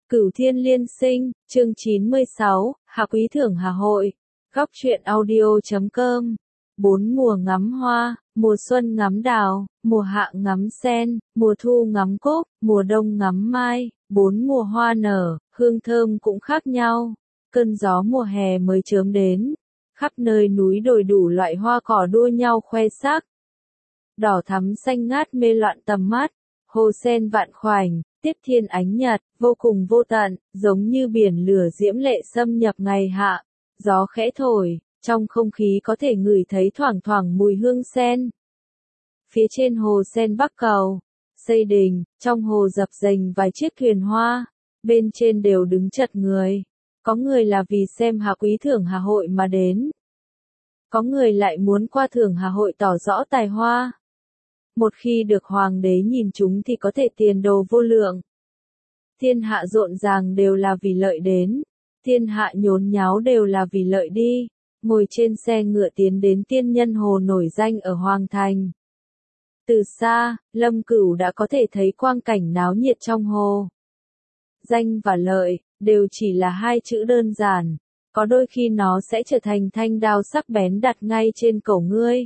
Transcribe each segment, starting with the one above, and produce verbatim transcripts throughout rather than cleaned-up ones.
Cửu Thiên Liên Sinh, chương chín mươi sáu, Hà Quý Thưởng Hà Hội, góc truyện audio chấm com. Bốn mùa ngắm hoa, mùa xuân ngắm đào, mùa hạ ngắm sen, mùa thu ngắm cúc, mùa đông ngắm mai, bốn mùa hoa nở, hương thơm cũng khác nhau. Cơn gió mùa hè mới chớm đến, khắp nơi núi đồi đủ loại hoa cỏ đua nhau khoe sắc. Đỏ thắm xanh ngát mê loạn tầm mắt, hồ sen vạn khoảnh, tiếp thiên ánh nhật, vô cùng vô tận, giống như biển lửa diễm lệ xâm nhập ngày hạ. Gió khẽ thổi, trong không khí có thể ngửi thấy thoảng thoảng mùi hương sen. Phía trên hồ sen Bắc Cầu, xây đình, trong hồ dập dềnh vài chiếc thuyền hoa, bên trên đều đứng chật người. Có người là vì xem Hà Quý Thưởng Hà Hội mà đến. Có người lại muốn qua Thưởng Hà Hội tỏ rõ tài hoa. Một khi được hoàng đế nhìn chúng thì có thể tiền đồ vô lượng. Thiên hạ rộn ràng đều là vì lợi đến, thiên hạ nhốn nháo đều là vì lợi đi. Ngồi trên xe ngựa tiến đến Tiên Nhân Hồ nổi danh ở Hoàng Thành. Từ xa, Lâm Cửu đã có thể thấy quang cảnh náo nhiệt trong hồ. Danh và lợi, đều chỉ là hai chữ đơn giản, có đôi khi nó sẽ trở thành thanh đao sắc bén đặt ngay trên cổ ngươi.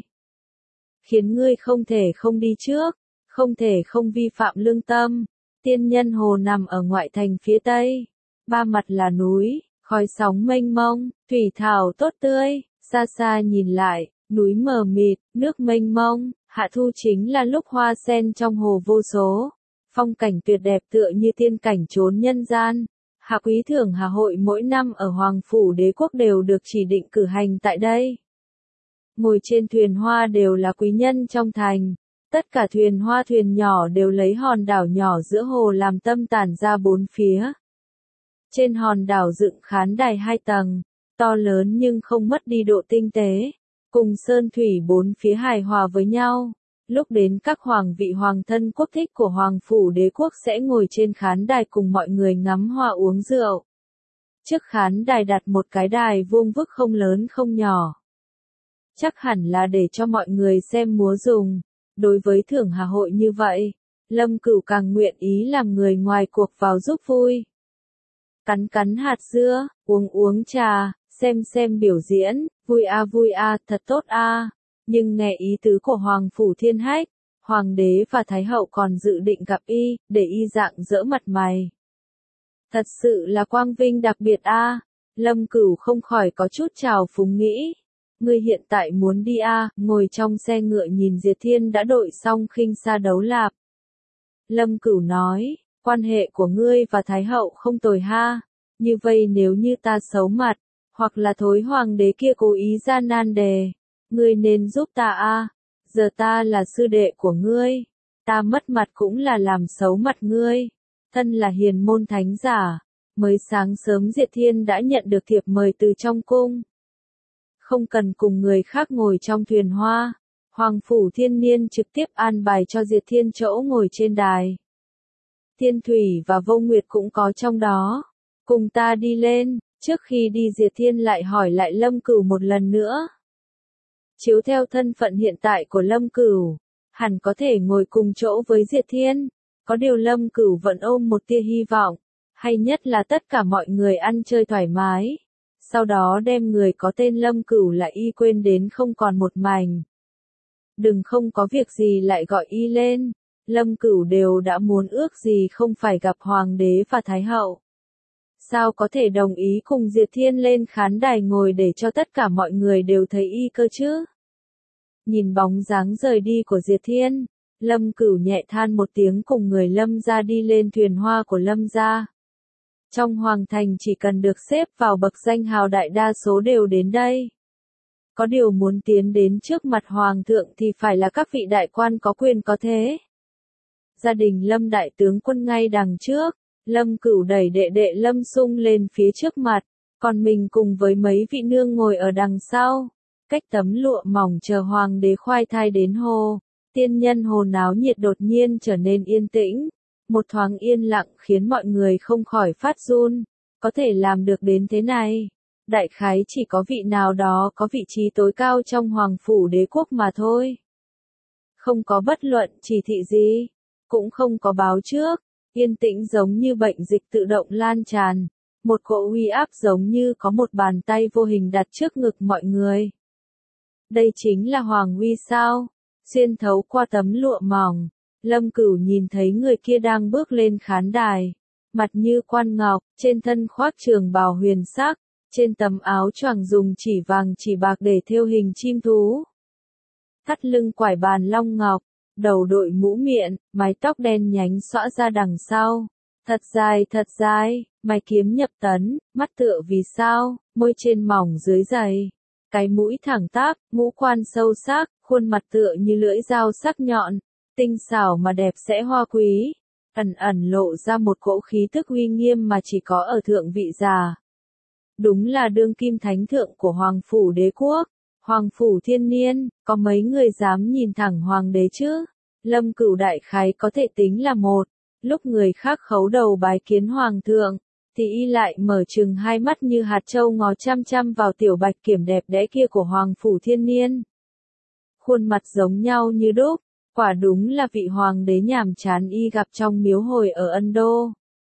Khiến ngươi không thể không đi trước, không thể không vi phạm lương tâm. Tiên Nhân Hồ nằm ở ngoại thành phía tây, ba mặt là núi, khói sóng mênh mông, thủy thảo tốt tươi, xa xa nhìn lại, núi mờ mịt, nước mênh mông, hạ thu chính là lúc hoa sen trong hồ vô số. Phong cảnh tuyệt đẹp tựa như tiên cảnh chốn nhân gian. Hà Quý Thưởng Hà Hội mỗi năm ở Hoàng Phủ Đế Quốc đều được chỉ định cử hành tại đây. Ngồi trên thuyền hoa đều là quý nhân trong thành. Tất cả thuyền hoa thuyền nhỏ đều lấy hòn đảo nhỏ giữa hồ làm tâm tản ra bốn phía. Trên hòn đảo dựng khán đài hai tầng, to lớn nhưng không mất đi độ tinh tế, cùng sơn thủy bốn phía hài hòa với nhau. Lúc đến các hoàng vị hoàng thân quốc thích của Hoàng Phủ Đế Quốc sẽ ngồi trên khán đài cùng mọi người ngắm hoa uống rượu. Trước khán đài đặt một cái đài vuông vức không lớn không nhỏ. Chắc hẳn là để cho mọi người xem múa dùng. Đối với Thưởng Hà Hội như vậy, Lâm Cửu càng nguyện ý làm người ngoài cuộc vào giúp vui. Cắn cắn hạt dưa, uống uống trà, xem xem biểu diễn, vui a vui a, thật tốt a. Nhưng nghe ý tứ của Hoàng Phủ Thiên Hách, Hoàng đế và Thái hậu còn dự định gặp y, để y rạng rỡ mặt mày. Thật sự là quang vinh đặc biệt a. Lâm Cửu không khỏi có chút trào phúng nghĩ. Ngươi hiện tại muốn đi a, ngồi trong xe ngựa nhìn Diệt Thiên đã đội xong khinh xa đấu lạp. Lâm Cửu nói, quan hệ của ngươi và Thái hậu không tồi ha, như vậy nếu như ta xấu mặt, hoặc là thối hoàng đế kia cố ý ra nan đề, ngươi nên giúp ta a, giờ ta là sư đệ của ngươi, ta mất mặt cũng là làm xấu mặt ngươi, thân là hiền môn thánh giả, mới sáng sớm Diệt Thiên đã nhận được thiệp mời từ trong cung. Không cần cùng người khác ngồi trong thuyền hoa, Hoàng Phủ Thiên Niên trực tiếp an bài cho Diệt Thiên chỗ ngồi trên đài. Thiên Thủy và Vô Nguyệt cũng có trong đó. Cùng ta đi lên, trước khi đi Diệt Thiên lại hỏi lại Lâm Cửu một lần nữa. Chiếu theo thân phận hiện tại của Lâm Cửu, hẳn có thể ngồi cùng chỗ với Diệt Thiên. Có điều Lâm Cửu vẫn ôm một tia hy vọng, hay nhất là tất cả mọi người ăn chơi thoải mái. Sau đó đem người có tên Lâm Cửu là y quên đến không còn một mảnh. Đừng không có việc gì lại gọi y lên. Lâm Cửu đều đã muốn ước gì không phải gặp Hoàng đế và Thái hậu. Sao có thể đồng ý cùng Diệt Thiên lên khán đài ngồi để cho tất cả mọi người đều thấy y cơ chứ? Nhìn bóng dáng rời đi của Diệt Thiên, Lâm Cửu nhẹ than một tiếng cùng người Lâm gia đi lên thuyền hoa của Lâm gia. Trong Hoàng Thành chỉ cần được xếp vào bậc danh hào đại đa số đều đến đây. Có điều muốn tiến đến trước mặt Hoàng thượng thì phải là các vị đại quan có quyền có thế. Gia đình Lâm đại tướng quân ngay đằng trước, Lâm Cửu đẩy đệ đệ Lâm Sung lên phía trước mặt, còn mình cùng với mấy vị nương ngồi ở đằng sau. Cách tấm lụa mỏng chờ Hoàng đế khoai thai đến hồ, Tiên Nhân Hồ náo nhiệt đột nhiên trở nên yên tĩnh. Một thoáng yên lặng khiến mọi người không khỏi phát run, có thể làm được đến thế này. Đại khái chỉ có vị nào đó có vị trí tối cao trong Hoàng Phủ Đế Quốc mà thôi. Không có bất luận chỉ thị gì, cũng không có báo trước, Yên tĩnh giống như bệnh dịch tự động lan tràn, một cỗ uy áp giống như có một bàn tay vô hình đặt trước ngực mọi người. Đây chính là hoàng uy sao? Xuyên thấu qua tấm lụa mỏng, Lâm Cửu nhìn thấy người kia đang bước lên khán đài, mặt như quan ngọc, trên thân khoác trường bào huyền sắc, trên tấm áo choàng dùng chỉ vàng chỉ bạc để thêu hình chim thú. Thắt lưng quải bàn long ngọc, đầu đội mũ miện, mái tóc đen nhánh xõa ra đằng sau, thật dài thật dài, mày kiếm nhập tấn, mắt tựa vì sao, môi trên mỏng dưới dày, cái mũi thẳng tắp, ngũ quan sâu sắc, khuôn mặt tựa như lưỡi dao sắc nhọn, tinh xảo mà đẹp sẽ hoa quý, ẩn ẩn lộ ra một cỗ khí thức uy nghiêm mà chỉ có ở thượng vị già. Đúng là đương kim thánh thượng của Hoàng phủ đế quốc, Hoàng phủ thiên niên, có mấy người dám nhìn thẳng hoàng đế chứ? Lâm Cửu đại khái có thể tính là một, lúc người khác khấu đầu bái kiến hoàng thượng, thì y lại mở trừng hai mắt như hạt châu ngó chăm chăm vào tiểu bạch kiểm đẹp đẽ kia của Hoàng phủ thiên niên. Khuôn mặt giống nhau như đúc, quả đúng là vị hoàng đế nhàm chán y gặp trong miếu hồi ở Ân Đô.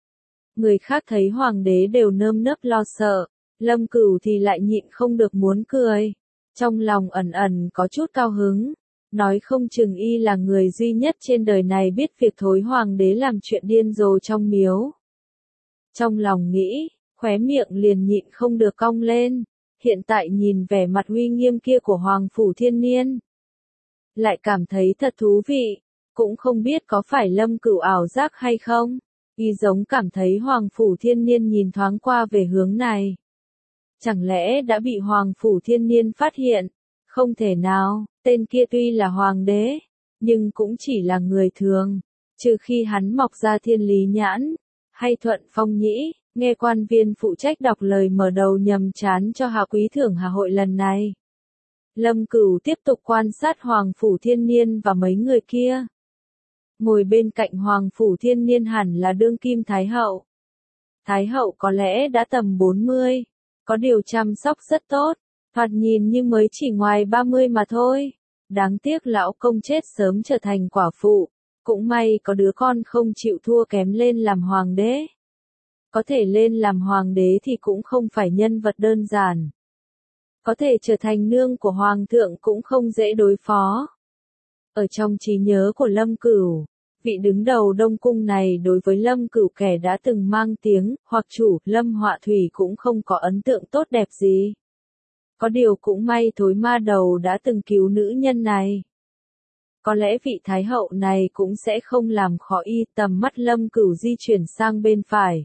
Người khác thấy hoàng đế đều nơm nớp lo sợ, Lâm Cửu thì lại nhịn không được muốn cười. Trong lòng ẩn ẩn có chút cao hứng, nói không chừng y là người duy nhất trên đời này biết việc thối hoàng đế làm chuyện điên rồ trong miếu. Trong lòng nghĩ, khóe miệng liền nhịn không được cong lên, hiện tại nhìn vẻ mặt uy nghiêm kia của Hoàng phủ thiên niên. Lại cảm thấy thật thú vị, cũng không biết có phải Lâm Cửu ảo giác hay không, y giống cảm thấy Hoàng phủ thiên niên nhìn thoáng qua về hướng này. Chẳng lẽ đã bị Hoàng phủ thiên niên phát hiện? Không thể nào, tên kia tuy là hoàng đế, nhưng cũng chỉ là người thường, trừ khi hắn mọc ra thiên lý nhãn, hay thuận phong nhĩ, nghe quan viên phụ trách đọc lời mở đầu nhầm chán cho hạ quý thưởng hà hội lần này. Lâm Cửu tiếp tục quan sát Hoàng phủ thiên niên và mấy người kia. Ngồi bên cạnh Hoàng phủ thiên niên hẳn là đương kim Thái hậu. Thái hậu có lẽ đã tầm bốn mươi. Có điều chăm sóc rất tốt, thoạt nhìn như mới chỉ ngoài ba mươi mà thôi. Đáng tiếc lão công chết sớm trở thành quả phụ, cũng may có đứa con không chịu thua kém lên làm hoàng đế. Có thể lên làm hoàng đế thì cũng không phải nhân vật đơn giản. Có thể trở thành nương của hoàng thượng cũng không dễ đối phó. Ở trong trí nhớ của Lâm Cửu, vị đứng đầu Đông Cung này đối với Lâm Cửu kẻ đã từng mang tiếng, hoặc chủ, Lâm Họa Thủy cũng không có ấn tượng tốt đẹp gì. Có điều cũng may thối ma đầu đã từng cứu nữ nhân này. Có lẽ vị Thái hậu này cũng sẽ không làm khó y. Tầm mắt Lâm Cửu di chuyển sang bên phải.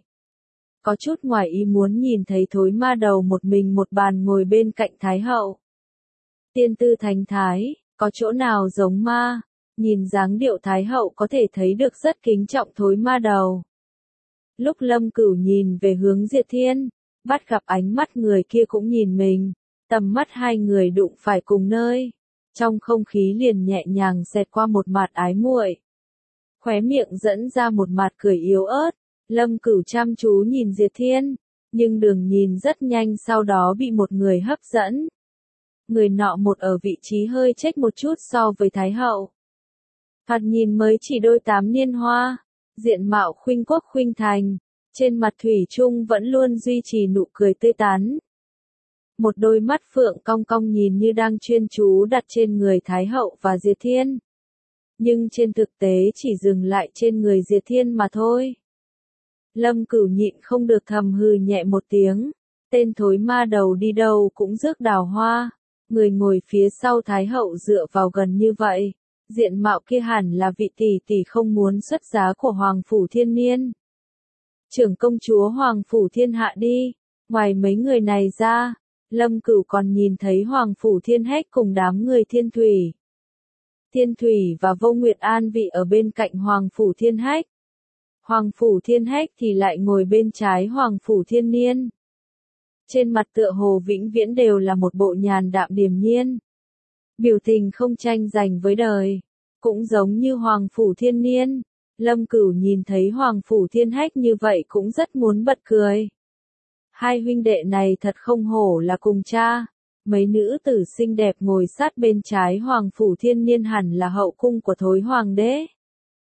Có chút ngoài ý muốn nhìn thấy thối ma đầu một mình một bàn ngồi bên cạnh Thái hậu. Tiên tư thành thái, có chỗ nào giống ma? Nhìn dáng điệu Thái hậu có thể thấy được rất kính trọng thối ma đầu. Lúc Lâm Cửu nhìn về hướng Diệt Thiên, bắt gặp ánh mắt người kia cũng nhìn mình, tầm mắt hai người đụng phải cùng nơi. Trong không khí liền nhẹ nhàng xẹt qua một mạt ái muội. Khóe miệng dẫn ra một mạt cười yếu ớt, Lâm Cửu chăm chú nhìn Diệt Thiên, nhưng đường nhìn rất nhanh sau đó bị một người hấp dẫn. Người nọ một ở vị trí hơi chếch một chút so với Thái hậu. Thoạt nhìn mới chỉ đôi tám niên hoa, diện mạo khuynh quốc khuynh thành, trên mặt thủy chung vẫn luôn duy trì nụ cười tươi tắn. Một đôi mắt phượng cong cong nhìn như đang chuyên chú đặt trên người Thái hậu và Diệt Thiên. Nhưng trên thực tế chỉ dừng lại trên người Diệt Thiên mà thôi. Lâm Cửu nhịn không được thầm hừ nhẹ một tiếng, tên thối ma đầu đi đâu cũng rước đào hoa, người ngồi phía sau Thái hậu dựa vào gần như vậy. Diện mạo kia hẳn là vị tỷ tỷ không muốn xuất giá của Hoàng phủ thiên niên. Trưởng công chúa Hoàng phủ thiên hạ đi, ngoài mấy người này ra, Lâm Cửu còn nhìn thấy Hoàng phủ thiên hách cùng đám người Thiên Thủy. Thiên Thủy và Vô Nguyệt An vị ở bên cạnh Hoàng phủ thiên hách. Hoàng phủ thiên hách thì lại ngồi bên trái Hoàng phủ thiên niên. Trên mặt tựa hồ vĩnh viễn đều là một bộ nhàn đạm điềm nhiên. Biểu tình không tranh giành với đời, cũng giống như Hoàng phủ thiên niên. Lâm Cửu nhìn thấy Hoàng phủ thiên hách như vậy cũng rất muốn bật cười. Hai huynh đệ này thật không hổ là cùng cha. Mấy nữ tử xinh đẹp ngồi sát bên trái Hoàng phủ thiên niên hẳn là hậu cung của thối hoàng đế.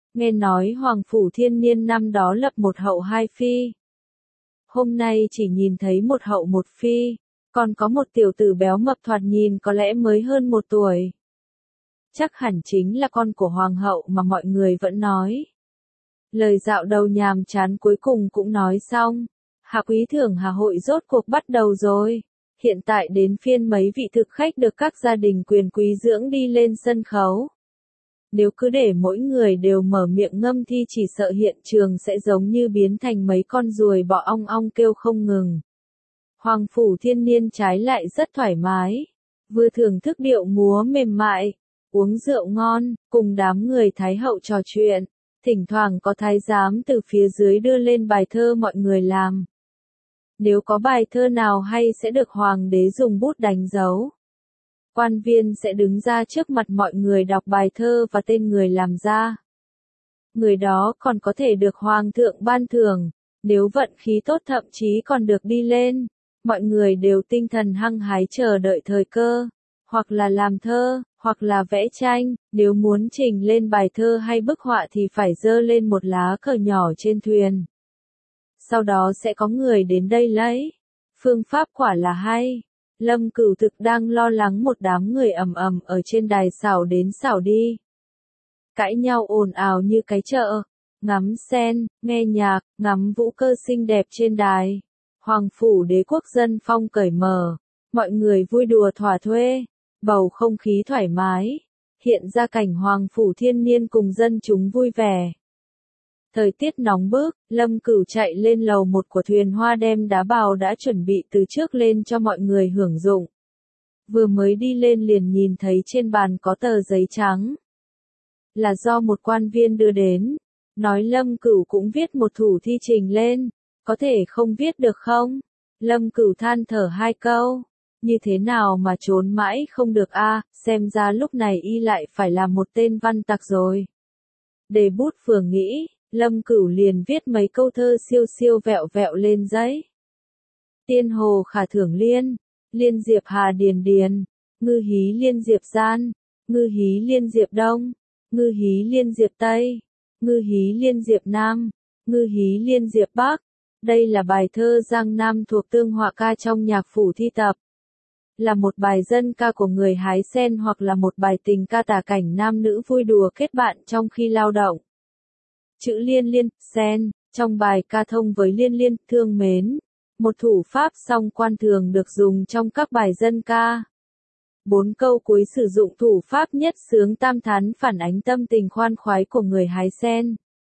nghe nói Hoàng Phủ Thiên Niên năm đó lập một hậu hai phi. Hôm nay chỉ nhìn thấy một hậu một phi, còn có một tiểu tử béo mập thoạt nhìn có lẽ mới hơn một tuổi. Chắc hẳn chính là con của Hoàng hậu mà mọi người vẫn nói. Lời dạo đầu nhàm chán cuối cùng cũng nói xong. Hạ quý thưởng Hà hội rốt cuộc bắt đầu rồi. Hiện tại đến phiên mấy vị thực khách được các gia đình quyền quý dưỡng đi lên sân khấu. Nếu cứ để mỗi người đều mở miệng ngâm thi chỉ sợ hiện trường sẽ giống như biến thành mấy con ruồi bọ ong ong kêu không ngừng. Hoàng Phủ Thiên Niên trái lại rất thoải mái. Vừa thưởng thức điệu múa mềm mại, uống rượu ngon, cùng đám người thái hậu trò chuyện. Thỉnh thoảng có thái giám từ phía dưới đưa lên bài thơ mọi người làm. Nếu có bài thơ nào hay sẽ được hoàng đế dùng bút đánh dấu. Quan viên sẽ đứng ra trước mặt mọi người đọc bài thơ và tên người làm ra. Người đó còn có thể được hoàng thượng ban thưởng, nếu vận khí tốt thậm chí còn được đi lên. Mọi người đều tinh thần hăng hái chờ đợi thời cơ, hoặc là làm thơ, hoặc là vẽ tranh, nếu muốn trình lên bài thơ hay bức họa thì phải dơ lên một lá cờ nhỏ trên thuyền. Sau đó sẽ có người đến đây lấy. Phương pháp quả là hay. Lâm Cửu thực đang lo lắng một đám người ầm ầm ở trên đài xảo đến xảo đi. Cãi nhau ồn ào như cái chợ, ngắm sen, nghe nhạc, ngắm vũ cơ xinh đẹp trên đài. Hoàng phủ đế quốc dân phong cởi mở, mọi người vui đùa thỏa thuê, bầu không khí thoải mái, hiện ra cảnh Hoàng Phủ Thiên Niên cùng dân chúng vui vẻ. Thời tiết nóng bức, Lâm Cửu chạy lên lầu một của thuyền hoa đem đá bào đã chuẩn bị từ trước lên cho mọi người hưởng dụng. Vừa mới đi lên liền nhìn thấy trên bàn có tờ giấy trắng. Là do một quan viên đưa đến, nói Lâm Cửu cũng viết một thủ thi trình lên, có thể không viết được không? Lâm Cửu than thở hai câu, như thế nào mà trốn mãi không được a, xem ra lúc này y lại phải là một tên văn tặc rồi. Để bút vừa nghĩ, Lâm Cửu liền viết mấy câu thơ siêu siêu vẹo vẹo lên giấy. Tiên hồ khả thưởng liên, liên diệp hà điền điền, ngư hí liên diệp gian, ngư hí liên diệp đông, ngư hí liên diệp tây, ngư hí liên diệp nam, ngư hí liên diệp bắc. Đây là bài thơ Giang Nam thuộc tương họa ca trong nhạc phủ thi tập. Là một bài dân ca của người hái sen hoặc là một bài tình ca tả cảnh nam nữ vui đùa kết bạn trong khi lao động. Chữ liên liên, sen, trong bài ca thông với liên liên, thương mến. Một thủ pháp song quan thường được dùng trong các bài dân ca. Bốn câu cuối sử dụng thủ pháp nhất sướng tam thán phản ánh tâm tình khoan khoái của người hái sen.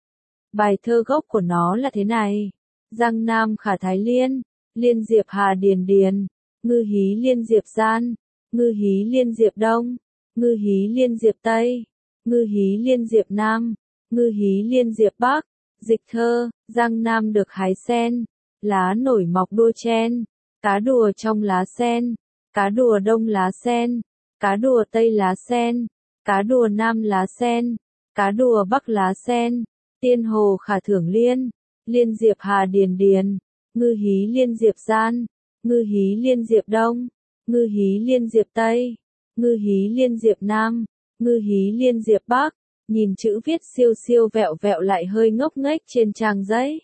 Bài thơ gốc của nó là thế này. Giang Nam khả thái liên, liên diệp hà điền điền, ngư hí liên diệp gian, ngư hí liên diệp đông, ngư hí liên diệp tây, ngư hí liên diệp nam, ngư hí liên diệp bắc. Dịch thơ, Giang Nam được hái sen, lá nổi mọc đua chen, cá đùa trong lá sen, cá đùa đông lá sen, cá đùa tây lá sen, cá đùa nam lá sen, cá đùa bắc lá sen. Tiên hồ khả thưởng liên, liên diệp hà điền điền, ngư hí liên diệp gian, ngư hí liên diệp đông, ngư hí liên diệp tây, ngư hí liên diệp nam, ngư hí liên diệp bắc. Nhìn chữ viết siêu siêu vẹo vẹo lại hơi ngốc nghếch trên trang giấy.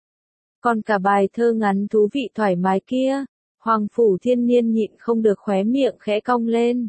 Còn cả bài thơ ngắn thú vị thoải mái kia, Hoàng Phủ Thiên Niên nhịn không được khóe miệng khẽ cong lên.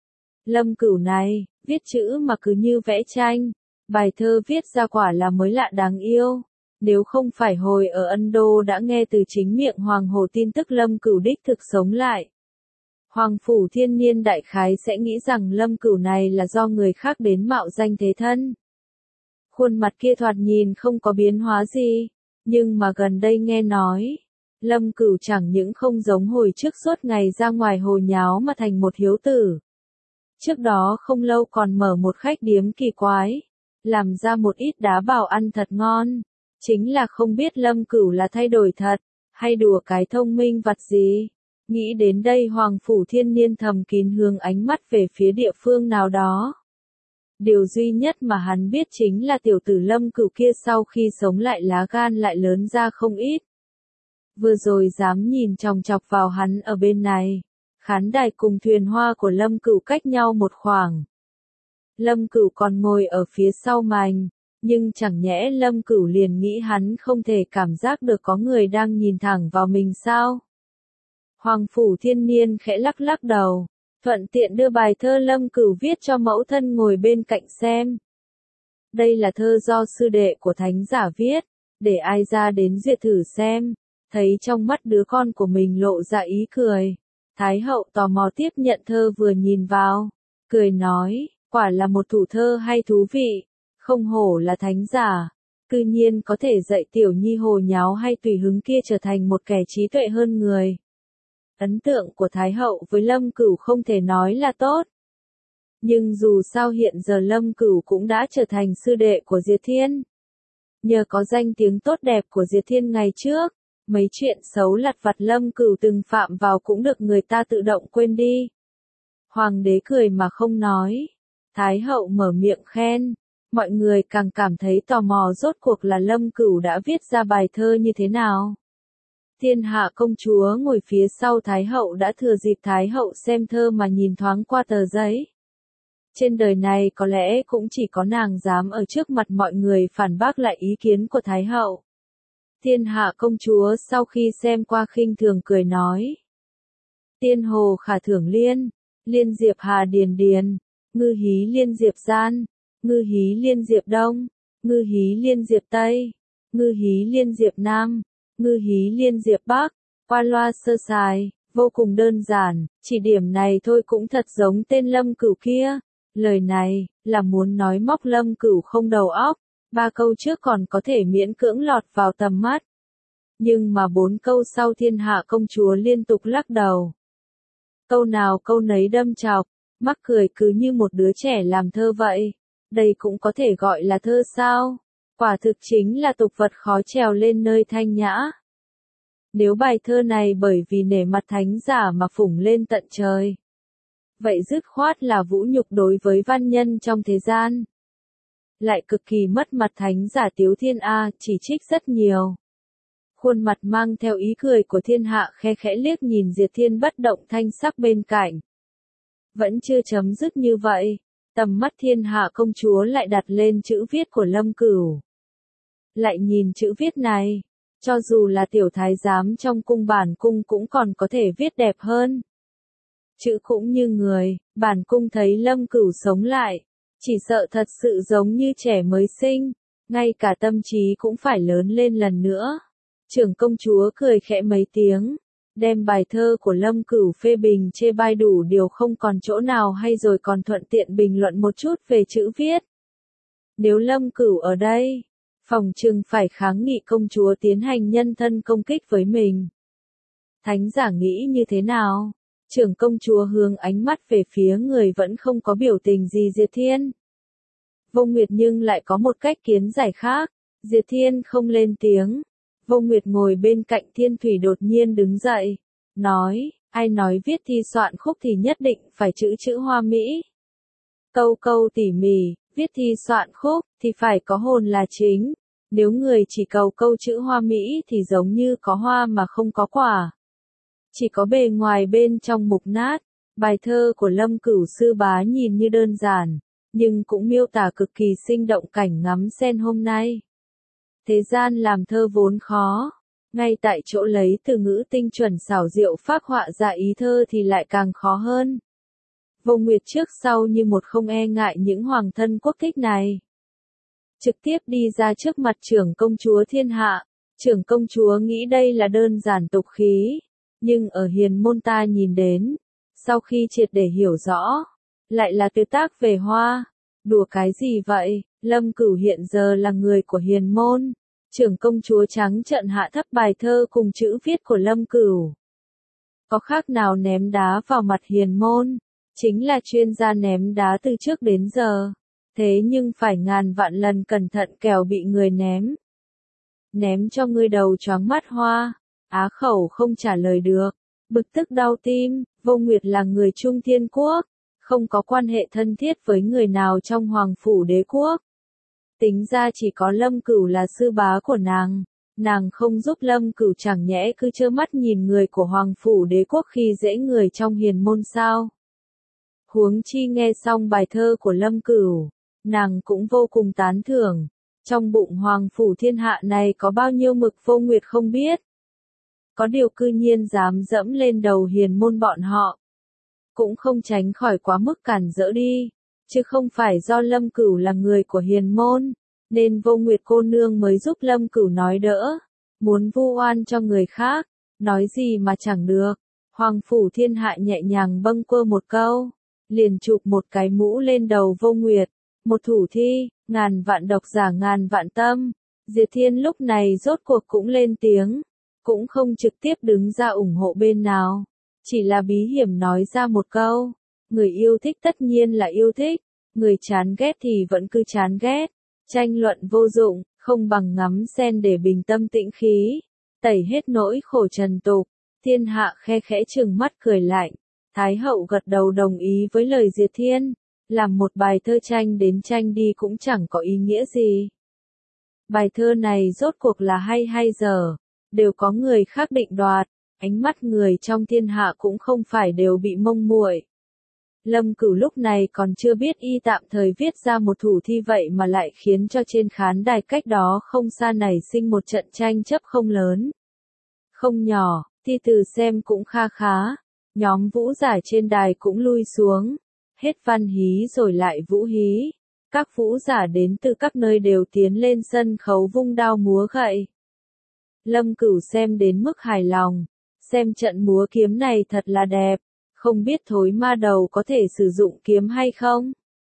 Lâm Cửu này, viết chữ mà cứ như vẽ tranh, bài thơ viết ra quả là mới lạ đáng yêu. Nếu không phải hồi ở Ấn Độ đã nghe từ chính miệng Hoàng Hổ tin tức Lâm Cửu đích thực sống lại. Hoàng Phủ Thiên Niên đại khái sẽ nghĩ rằng Lâm Cửu này là do người khác đến mạo danh thế thân. Khuôn mặt kia thoạt nhìn không có biến hóa gì, nhưng mà gần đây nghe nói, Lâm Cửu chẳng những không giống hồi trước suốt ngày ra ngoài hồ nháo mà thành một hiếu tử. Trước đó không lâu còn mở một khách điếm kỳ quái, làm ra một ít đá bào ăn thật ngon. Chính là không biết Lâm Cửu là thay đổi thật, hay đùa cái thông minh vặt gì. Nghĩ đến đây Hoàng Phủ Thiên Niên thầm kín hướng ánh mắt về phía địa phương nào đó. Điều duy nhất mà hắn biết chính là tiểu tử Lâm Cửu kia sau khi sống lại lá gan lại lớn ra không ít. Vừa rồi dám nhìn chòng chọc vào hắn ở bên này. Khán đài cùng thuyền hoa của Lâm Cửu cách nhau một khoảng. Lâm Cửu còn ngồi ở phía sau mành, Nhưng chẳng nhẽ Lâm Cửu liền nghĩ hắn không thể cảm giác được có người đang nhìn thẳng vào mình sao? Hoàng Phủ Thiên Niên khẽ lắc lắc đầu, thuận tiện đưa bài thơ Lâm Cửu viết cho mẫu thân ngồi bên cạnh xem. Đây là thơ do sư đệ của thánh giả viết, để ai ra đến duyệt thử xem. Thấy trong mắt đứa con của mình lộ ra ý cười, Thái hậu tò mò tiếp nhận thơ vừa nhìn vào, cười nói, quả là một thủ thơ hay thú vị, không hổ là thánh giả, cư nhiên có thể dạy tiểu nhi hồ nháo hay tùy hứng kia trở thành một kẻ trí tuệ hơn người. Ấn tượng của Thái hậu với Lâm Cửu không thể nói là tốt. Nhưng dù sao hiện giờ Lâm Cửu cũng đã trở thành sư đệ của Diệt Thiên. Nhờ có danh tiếng tốt đẹp của Diệt Thiên ngày trước, mấy chuyện xấu lặt vặt Lâm Cửu từng phạm vào cũng được người ta tự động quên đi. Hoàng đế cười mà không nói. Thái hậu mở miệng khen. Mọi người càng cảm thấy tò mò rốt cuộc là Lâm Cửu đã viết ra bài thơ như thế nào. Thiên hạ công chúa ngồi phía sau Thái hậu đã thừa dịp Thái hậu xem thơ mà nhìn thoáng qua tờ giấy. Trên đời này có lẽ cũng chỉ có nàng dám ở trước mặt mọi người phản bác lại ý kiến của Thái hậu. Thiên hạ công chúa sau khi xem qua khinh thường cười nói. Tiên hồ khả thưởng liên, liên diệp hà điền điền, ngư hí liên diệp gian, ngư hí liên diệp đông, ngư hí liên diệp tây, ngư hí liên diệp nam, ngư hí liên diệp bắc, qua loa sơ sài, vô cùng đơn giản, chỉ điểm này thôi cũng thật giống tên Lâm Cửu kia. Lời này, là muốn nói móc Lâm Cửu không đầu óc, ba câu trước còn có thể miễn cưỡng lọt vào tầm mắt. Nhưng mà bốn câu sau thiên hạ công chúa liên tục lắc đầu. Câu nào câu nấy đâm chọc, mắc cười cứ như một đứa trẻ làm thơ vậy. Đây cũng có thể gọi là thơ sao? Quả thực chính là tục vật khó trèo lên nơi thanh nhã. Nếu bài thơ này bởi vì nể mặt thánh giả mà phủng lên tận trời, vậy dứt khoát là vũ nhục đối với văn nhân trong thế gian. Lại cực kỳ mất mặt thánh giả Tiếu Thiên A, chỉ trích rất nhiều. Khuôn mặt mang theo ý cười của thiên hạ khe khẽ liếc nhìn Diệt Thiên bất động thanh sắc bên cạnh. Vẫn chưa chấm dứt như vậy, tầm mắt thiên hạ công chúa lại đặt lên chữ viết của Lâm Cửu. Lại nhìn chữ viết này, cho dù là tiểu thái giám trong cung bản cung cũng còn có thể viết đẹp hơn. Chữ cũng như người, bản cung thấy Lâm Cửu sống lại, chỉ sợ thật sự giống như trẻ mới sinh, ngay cả tâm trí cũng phải lớn lên lần nữa. Trưởng công chúa cười khẽ mấy tiếng, đem bài thơ của Lâm Cửu phê bình chê bai đủ điều không còn chỗ nào hay rồi còn thuận tiện bình luận một chút về chữ viết. Nếu Lâm Cửu ở đây, phòng trừng phải kháng nghị công chúa tiến hành nhân thân công kích với mình. Thánh giả nghĩ như thế nào? Trưởng công chúa hướng ánh mắt về phía người vẫn không có biểu tình gì Diệt Thiên. Vô Nguyệt nhưng lại có một cách kiến giải khác. Diệt Thiên không lên tiếng. Vô Nguyệt ngồi bên cạnh Thiên Thủy đột nhiên đứng dậy, nói, ai nói viết thi soạn khúc thì nhất định phải chữ chữ hoa mỹ. Câu câu tỉ mỉ, viết thi soạn khúc thì phải có hồn là chính. Nếu người chỉ cầu câu chữ hoa mỹ thì giống như có hoa mà không có quả. Chỉ có bề ngoài bên trong mục nát. Bài thơ của Lâm Cửu sư bá nhìn như đơn giản, nhưng cũng miêu tả cực kỳ sinh động cảnh ngắm sen hôm nay. Thế gian làm thơ vốn khó, ngay tại chỗ lấy từ ngữ tinh chuẩn xảo diệu phác họa ra ý thơ thì lại càng khó hơn. Vô Nguyệt trước sau như một không e ngại những hoàng thân quốc thích này. Trực tiếp đi ra trước mặt trưởng công chúa thiên hạ, trưởng công chúa nghĩ đây là đơn giản tục khí, nhưng ở hiền môn ta nhìn đến, sau khi triệt để hiểu rõ, lại là tuyệt tác về hoa. Đùa cái gì vậy? Lâm Cửu hiện giờ là người của hiền môn. Trưởng công chúa trắng trợn hạ thấp bài thơ cùng chữ viết của Lâm Cửu. Có khác nào ném đá vào mặt hiền môn? Chính là chuyên gia ném đá từ trước đến giờ. Thế nhưng phải ngàn vạn lần cẩn thận kẻo bị người ném. Ném cho ngươi đầu choáng mắt hoa. Á khẩu không trả lời được. Bực tức đau tim. Vô Nguyệt là người Trung Thiên Quốc, không có quan hệ thân thiết với người nào trong Hoàng Phủ Đế Quốc. Tính ra chỉ có Lâm Cửu là sư bá của nàng, nàng không giúp Lâm Cửu chẳng nhẽ cứ trơ mắt nhìn người của Hoàng Phủ Đế Quốc khi dễ người trong hiền môn sao. Huống chi nghe xong bài thơ của Lâm Cửu, nàng cũng vô cùng tán thưởng, Trong bụng hoàng phủ thiên hạ này có bao nhiêu mực Vô Nguyệt không biết. Có điều cư nhiên dám dẫm lên đầu hiền môn bọn họ. Cũng không tránh khỏi quá mức cản rỡ đi. Chứ không phải do Lâm Cửu là người của hiền môn. Nên Vô Nguyệt cô nương mới giúp Lâm Cửu nói đỡ. Muốn vu oan cho người khác. Nói gì mà chẳng được. Hoàng phủ thiên hạ nhẹ nhàng bâng quơ một câu. Liền chụp một cái mũ lên đầu Vô Nguyệt. Một thủ thi, ngàn vạn độc giả ngàn vạn tâm. Diệt Thiên lúc này rốt cuộc cũng lên tiếng. Cũng không trực tiếp đứng ra ủng hộ bên nào. Chỉ là bí hiểm nói ra một câu. Người yêu thích tất nhiên là yêu thích. Người chán ghét thì vẫn cứ chán ghét. Tranh luận vô dụng, không bằng ngắm sen để bình tâm tĩnh khí. Tẩy hết nỗi khổ trần tục. Thiên hạ khe khẽ trừng mắt cười lạnh. Thái hậu gật đầu đồng ý với lời Diệt Thiên. Làm một bài thơ tranh đến tranh đi cũng chẳng có ý nghĩa gì. Bài thơ này rốt cuộc là hay hay dở. Đều có người khác định đoạt. Ánh mắt người trong thiên hạ cũng không phải đều bị mông muội. Lâm Cửu lúc này còn chưa biết y tạm thời viết ra một thủ thi vậy mà lại khiến cho trên khán đài cách đó không xa nảy sinh một trận tranh chấp không lớn. Không nhỏ, thi từ xem cũng kha khá. Nhóm vũ giả trên đài cũng lui xuống. Hết văn hí rồi lại vũ hí. Các vũ giả đến từ các nơi đều tiến lên sân khấu vung đao múa gậy. Lâm Cửu xem đến mức hài lòng. Xem trận múa kiếm này thật là đẹp. Không biết thối ma đầu có thể sử dụng kiếm hay không?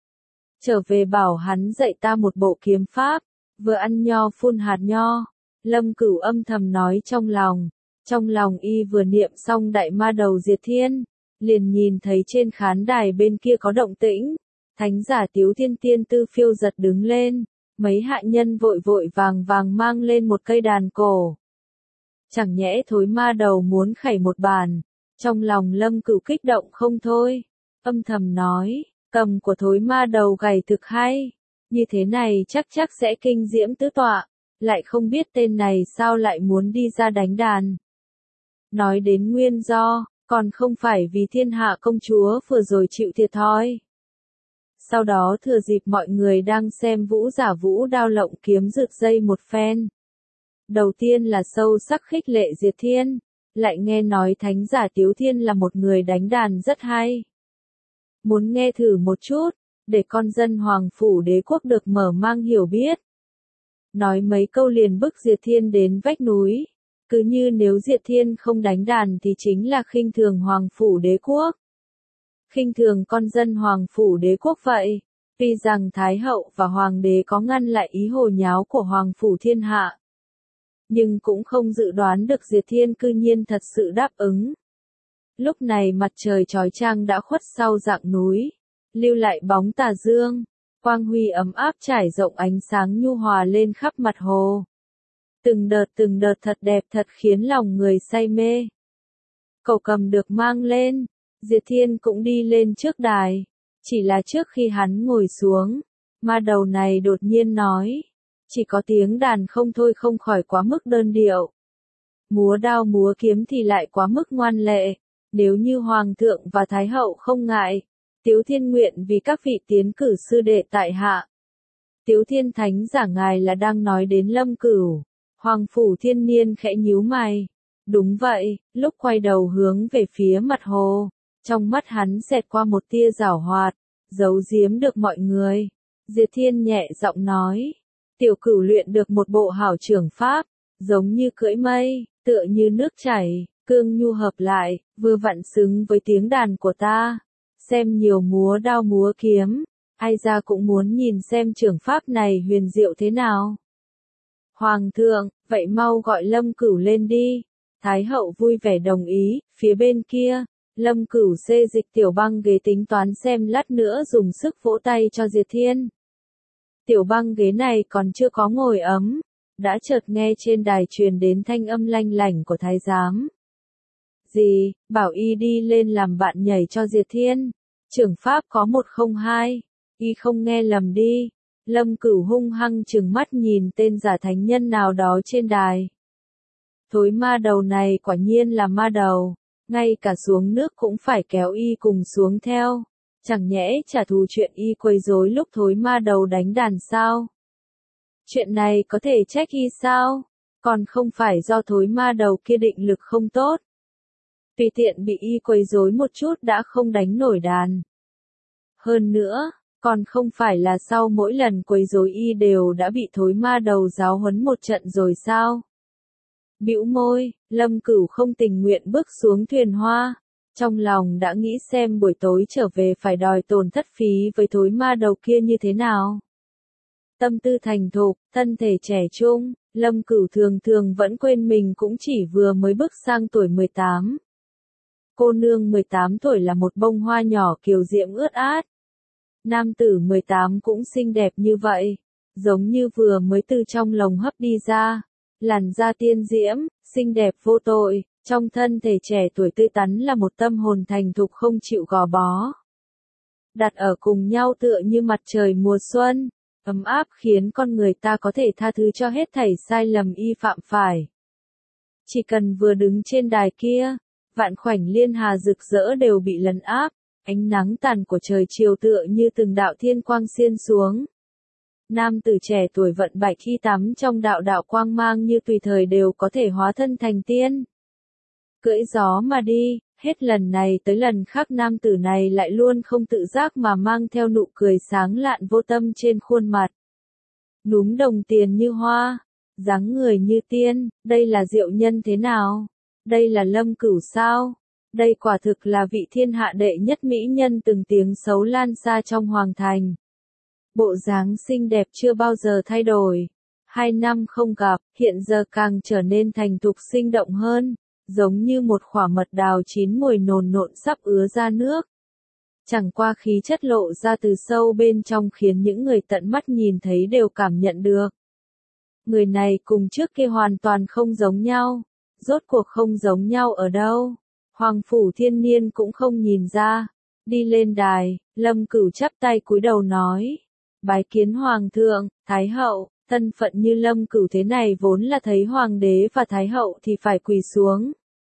Trở về bảo hắn dạy ta một bộ kiếm pháp. Vừa ăn nho phun hạt nho. Lâm Cửu âm thầm nói trong lòng. Trong lòng y vừa niệm xong đại ma đầu Diệt Thiên. Liền nhìn thấy trên khán đài bên kia có động tĩnh. Thánh giả Tiếu Thiên Tiên Tư phiêu giật đứng lên. Mấy hạ nhân vội vội vàng vàng mang lên một cây đàn cổ. Chẳng nhẽ thối ma đầu muốn khẩy một bàn. Trong lòng Lâm Cửu kích động không thôi. Âm thầm nói, cầm của thối ma đầu gảy thực hay. Như thế này chắc chắc sẽ kinh diễm tứ tọa. Lại không biết tên này sao lại muốn đi ra đánh đàn. Nói đến nguyên do, còn không phải vì thiên hạ công chúa vừa rồi chịu thiệt thòi. Sau đó thừa dịp mọi người đang xem vũ giả vũ đao lộng kiếm rực dây một phen. Đầu tiên là sâu sắc khích lệ Diệt Thiên. Lại nghe nói thánh giả Tiếu Thiên là một người đánh đàn rất hay. Muốn nghe thử một chút, để con dân Hoàng Phủ Đế Quốc được mở mang hiểu biết. Nói mấy câu liền bức Diệt Thiên đến vách núi. Cứ như nếu Diệt Thiên không đánh đàn thì chính là khinh thường Hoàng Phủ Đế Quốc. Khinh thường con dân Hoàng Phủ Đế Quốc vậy. Tuy rằng Thái Hậu và Hoàng đế có ngăn lại ý hồ nháo của Hoàng Phủ Thiên Hạ. Nhưng cũng không dự đoán được Diệt Thiên cư nhiên thật sự đáp ứng. Lúc này mặt trời chói chang đã khuất sau rặng núi. Lưu lại bóng tà dương. Quang huy ấm áp trải rộng ánh sáng nhu hòa lên khắp mặt hồ. Từng đợt từng đợt thật đẹp thật khiến lòng người say mê. Cậu cầm được mang lên. Diệt Thiên cũng đi lên trước đài. Chỉ là trước khi hắn ngồi xuống, ma đầu này đột nhiên nói. Chỉ có tiếng đàn không thôi không khỏi quá mức đơn điệu. Múa đao múa kiếm thì lại quá mức ngoan lệ. Nếu như Hoàng thượng và Thái hậu không ngại, Tiếu Thiên nguyện vì các vị tiến cử sư đệ tại hạ. Tiếu Thiên Thánh giả ngài là đang nói đến Lâm Cửu. Hoàng Phủ Thiên Niên khẽ nhíu mày. Đúng vậy, lúc quay đầu hướng về phía mặt hồ, trong mắt hắn xẹt qua một tia giảo hoạt, giấu giếm được mọi người. Diệt Thiên nhẹ giọng nói. Tiểu Cửu luyện được một bộ hảo trưởng pháp, giống như cưỡi mây, tựa như nước chảy, cương nhu hợp lại, vừa vặn xứng với tiếng đàn của ta. Xem nhiều múa đao múa kiếm, ai ra cũng muốn nhìn xem trưởng pháp này huyền diệu thế nào. Hoàng thượng, vậy mau gọi Lâm Cửu lên đi. Thái hậu vui vẻ đồng ý, phía bên kia, Lâm Cửu xê dịch tiểu băng ghế tính toán xem lát nữa dùng sức vỗ tay cho Diệt Thiên. Tiểu băng ghế này còn chưa có ngồi ấm, đã chợt nghe trên đài truyền đến thanh âm lanh lảnh của thái giám. Gì, bảo y đi lên làm bạn nhảy cho Diệt Thiên. Trưởng pháp có một không hai, y không nghe lầm đi. Lâm Cửu hung hăng trừng mắt nhìn tên giả thánh nhân nào đó trên đài. Thối ma đầu này quả nhiên là ma đầu, ngay cả xuống nước cũng phải kéo y cùng xuống theo. Chẳng nhẽ trả thù chuyện y quấy rối lúc thối ma đầu đánh đàn sao? Chuyện này có thể trách y sao? Còn không phải do thối ma đầu kia định lực không tốt. Tùy tiện bị y quấy rối một chút đã không đánh nổi đàn. Hơn nữa, còn không phải là sau mỗi lần quấy rối y đều đã bị thối ma đầu giáo huấn một trận rồi sao? Bĩu môi, Lâm Cửu không tình nguyện bước xuống thuyền hoa. Trong lòng đã nghĩ xem buổi tối trở về phải đòi tổn thất phí với thối ma đầu kia như thế nào. Tâm tư thành thục, thân thể trẻ trung, Lâm Cửu thường thường vẫn quên mình cũng chỉ vừa mới bước sang tuổi mười tám. Cô nương mười tám tuổi là một bông hoa nhỏ kiều diễm ướt át. Nam tử mười tám cũng xinh đẹp như vậy, giống như vừa mới từ trong lồng hấp đi ra, làn da tiên diễm, xinh đẹp vô tội, trong thân thể trẻ tuổi tươi tắn là một tâm hồn thành thục không chịu gò bó. Đặt ở cùng nhau tựa như mặt trời mùa xuân, ấm áp khiến con người ta có thể tha thứ cho hết thảy sai lầm y phạm phải. Chỉ cần vừa đứng trên đài kia, vạn khoảnh liên hà rực rỡ đều bị lấn áp, ánh nắng tàn của trời chiều tựa như từng đạo thiên quang xiên xuống. Nam tử trẻ tuổi vận bạch khi tắm trong đạo đạo quang mang như tùy thời đều có thể hóa thân thành tiên. Cưỡi gió mà đi, hết lần này tới lần khác nam tử này lại luôn không tự giác mà mang theo nụ cười sáng lạn vô tâm trên khuôn mặt. Núm đồng tiền như hoa, dáng người như tiên, đây là diệu nhân thế nào? Đây là Lâm Cửu sao? Đây quả thực là vị thiên hạ đệ nhất mỹ nhân từng tiếng xấu lan xa trong hoàng thành. Bộ dáng xinh đẹp chưa bao giờ thay đổi. Hai năm không gặp, hiện giờ càng trở nên thành thục sinh động hơn, giống như một quả mật đào chín mùi nồn nộn sắp ứa ra nước. Chẳng qua khí chất lộ ra từ sâu bên trong khiến những người tận mắt nhìn thấy đều cảm nhận được. Người này cùng trước kia hoàn toàn không giống nhau. Rốt cuộc không giống nhau ở đâu? Hoàng phủ thiên niên cũng không nhìn ra. Đi lên đài, Lâm Cửu chắp tay cúi đầu nói. Bái kiến hoàng thượng, thái hậu, thân phận như Lâm Cửu thế này vốn là thấy hoàng đế và thái hậu thì phải quỳ xuống.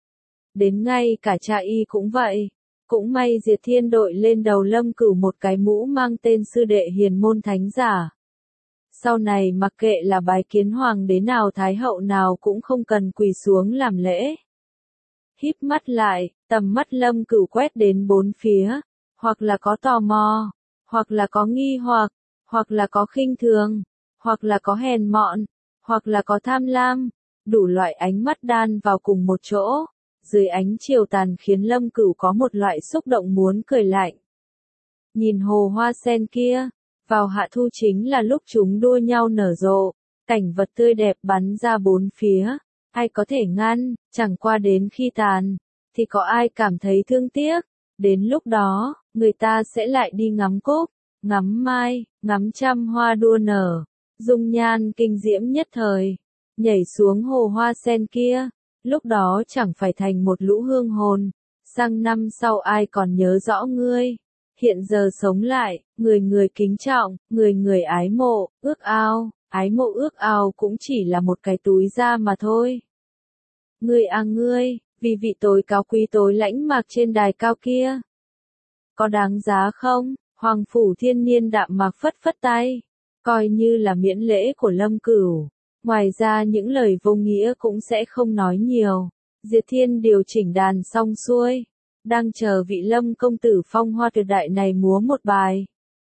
Đến ngay cả cha y cũng vậy. Cũng may Diệt Thiên đội lên đầu Lâm Cửu một cái mũ mang tên sư đệ hiền môn thánh giả. Sau này mặc kệ là bái kiến hoàng đế nào thái hậu nào cũng không cần quỳ xuống làm lễ. Híp mắt lại, tầm mắt Lâm Cửu quét đến bốn phía, hoặc là có tò mò, hoặc là có nghi hoặc, hoặc là có khinh thường, hoặc là có hèn mọn, hoặc là có tham lam, đủ loại ánh mắt đan vào cùng một chỗ, dưới ánh chiều tàn khiến Lâm Cửu có một loại xúc động muốn cười lạnh. Nhìn hồ hoa sen kia, vào hạ thu chính là lúc chúng đua nhau nở rộ, cảnh vật tươi đẹp bắn ra bốn phía, ai có thể ngăn, chẳng qua đến khi tàn, thì có ai cảm thấy thương tiếc, đến lúc đó, người ta sẽ lại đi ngắm cúc, ngắm mai, ngắm trăm hoa đua nở, dung nhan kinh diễm nhất thời, nhảy xuống hồ hoa sen kia, lúc đó chẳng phải thành một lũ hương hồn, sang năm sau ai còn nhớ rõ ngươi. Hiện giờ sống lại, người người kính trọng, người người ái mộ, ước ao, ái mộ ước ao cũng chỉ là một cái túi da mà thôi. Ngươi à ngươi, vì vị tối cao quý tối lãnh mạc trên đài cao kia. Có đáng giá không? Hoàng phủ thiên niên đạm mạc phất phất tay, coi như là miễn lễ của Lâm Cửu. Ngoài ra những lời vô nghĩa cũng sẽ không nói nhiều. Diệt Thiên điều chỉnh đàn xong xuôi. Đang chờ vị Lâm công tử phong hoa tuyệt đại này múa một bài.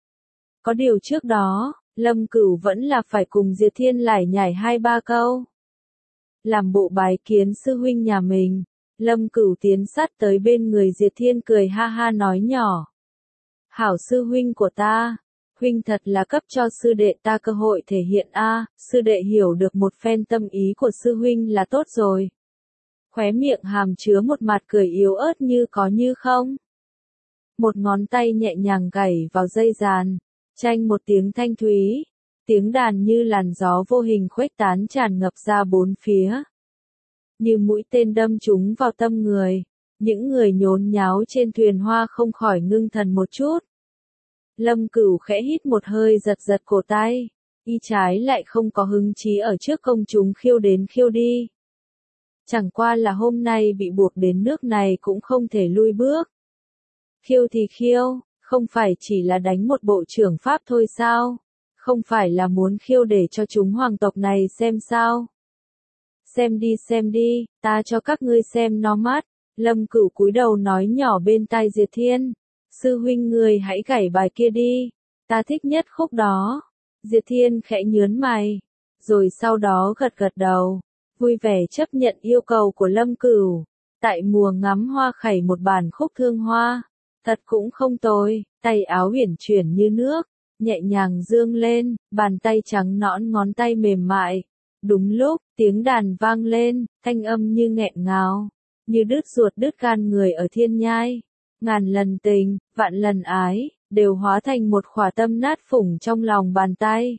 Có điều trước đó, Lâm Cửu vẫn là phải cùng Diệt Thiên lải nhải hai ba câu. Làm bộ bái kiến sư huynh nhà mình, Lâm Cửu tiến sát tới bên người Diệt Thiên cười ha ha nói nhỏ. Hảo sư huynh của ta, huynh thật là cấp cho sư đệ ta cơ hội thể hiện a, sư đệ hiểu được một phen tâm ý của sư huynh là tốt rồi. Khóe miệng hàm chứa một mặt cười yếu ớt như có như không. Một ngón tay nhẹ nhàng gảy vào dây đàn, chanh một tiếng thanh thúy, tiếng đàn như làn gió vô hình khuếch tán tràn ngập ra bốn phía. Như mũi tên đâm trúng vào tâm người, những người nhốn nháo trên thuyền hoa không khỏi ngưng thần một chút. Lâm Cửu khẽ hít một hơi giật giật cổ tay, y trái lại không có hứng chí ở trước công chúng khiêu đến khiêu đi. Chẳng qua là hôm nay bị buộc đến nước này cũng không thể lui bước. Khiêu thì khiêu, không phải chỉ là đánh một bộ trưởng pháp thôi sao? Không phải là muốn khiêu để cho chúng hoàng tộc này xem sao? Xem đi xem đi, ta cho các ngươi xem nó mắt. Lâm Cửu cúi đầu nói nhỏ bên tai Diệt Thiên. Sư huynh người hãy gảy bài kia đi. Ta thích nhất khúc đó. Diệt Thiên khẽ nhớn mày. Rồi sau đó gật gật đầu. Vui vẻ chấp nhận yêu cầu của Lâm Cửu. Tại mùa ngắm hoa khảy một bản khúc thương hoa. Thật cũng không tồi. Tay áo uyển chuyển như nước. Nhẹ nhàng dương lên. Bàn tay trắng nõn ngón tay mềm mại. Đúng lúc, tiếng đàn vang lên, thanh âm như nghẹn ngào, như đứt ruột đứt gan người ở thiên nhai. Ngàn lần tình, vạn lần ái, đều hóa thành một khỏa tâm nát phủng trong lòng bàn tay.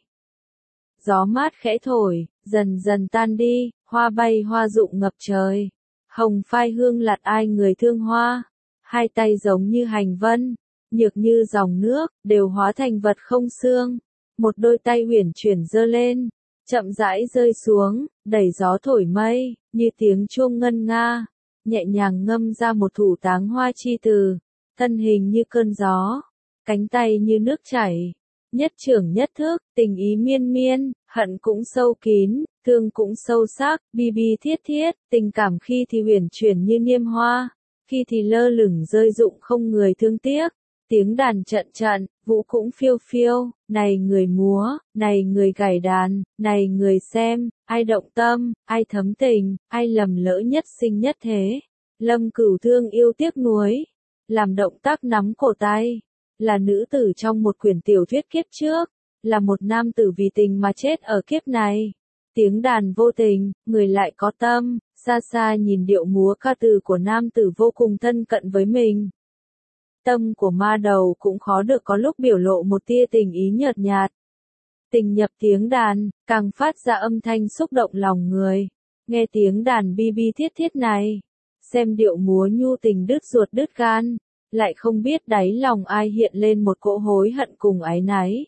Gió mát khẽ thổi, dần dần tan đi, hoa bay hoa rụng ngập trời. Hồng phai hương lạt ai người thương hoa, hai tay giống như hành vân, nhược như dòng nước, đều hóa thành vật không xương. Một đôi tay uyển chuyển giơ lên, chậm rãi rơi xuống, đẩy gió thổi mây, như tiếng chuông ngân nga, nhẹ nhàng ngâm ra một thủ táng hoa chi từ, thân hình như cơn gió, cánh tay như nước chảy, nhất trưởng nhất thức, tình ý miên miên, hận cũng sâu kín, thương cũng sâu sắc, bi bi thiết thiết, tình cảm khi thì huyền chuyển như niêm hoa, khi thì lơ lửng rơi rụng không người thương tiếc. Tiếng đàn trận trận, vũ cũng phiêu phiêu, này người múa, này người gảy đàn, này người xem, ai động tâm, ai thấm tình, ai lầm lỡ nhất sinh nhất thế. Lâm Cửu thương yêu tiếc nuối, làm động tác nắm cổ tay, là nữ tử trong một quyển tiểu thuyết kiếp trước, là một nam tử vì tình mà chết ở kiếp này. Tiếng đàn vô tình, người lại có tâm, xa xa nhìn điệu múa ca từ của nam tử vô cùng thân cận với mình. Tâm của ma đầu cũng khó được có lúc biểu lộ một tia tình ý nhợt nhạt. Tình nhập tiếng đàn, càng phát ra âm thanh xúc động lòng người. Nghe tiếng đàn bi bi thiết thiết này, xem điệu múa nhu tình đứt ruột đứt gan, lại không biết đáy lòng ai hiện lên một cỗ hối hận cùng áy náy.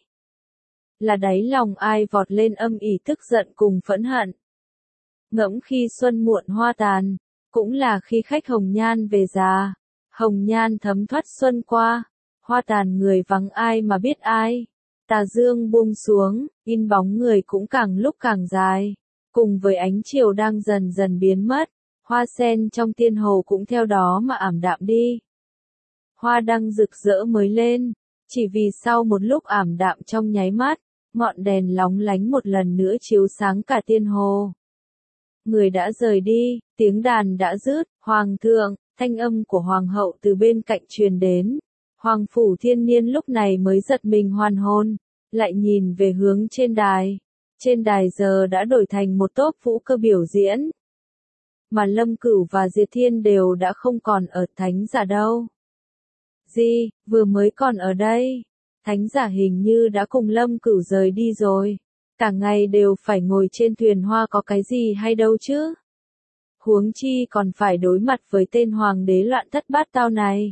Là đáy lòng ai vọt lên âm ỉ tức giận cùng phẫn hận. Ngẫm khi xuân muộn hoa tàn, cũng là khi khách hồng nhan về già. Hồng nhan thấm thoát xuân qua, hoa tàn người vắng ai mà biết ai. Tà dương buông xuống, in bóng người cũng càng lúc càng dài. Cùng với ánh chiều đang dần dần biến mất, hoa sen trong tiên hồ cũng theo đó mà ảm đạm đi. Hoa đăng rực rỡ mới lên, chỉ vì sau một lúc ảm đạm trong nháy mắt, ngọn đèn lóng lánh một lần nữa chiếu sáng cả tiên hồ. Người đã rời đi, tiếng đàn đã dứt, hoàng thượng. Thanh âm của hoàng hậu từ bên cạnh truyền đến. Hoàng phủ thiên niên lúc này mới giật mình hoàn hồn, lại nhìn về hướng trên đài. Trên đài giờ đã đổi thành một tốp vũ cơ biểu diễn. Mà Lâm Cửu và Diệt Thiên đều đã không còn ở thánh giả đâu. Gì, vừa mới còn ở đây. Thánh giả hình như đã cùng Lâm Cửu rời đi rồi. Cả ngày đều phải ngồi trên thuyền hoa có cái gì hay đâu chứ. Huống chi còn phải đối mặt với tên hoàng đế loạn thất bát tao này.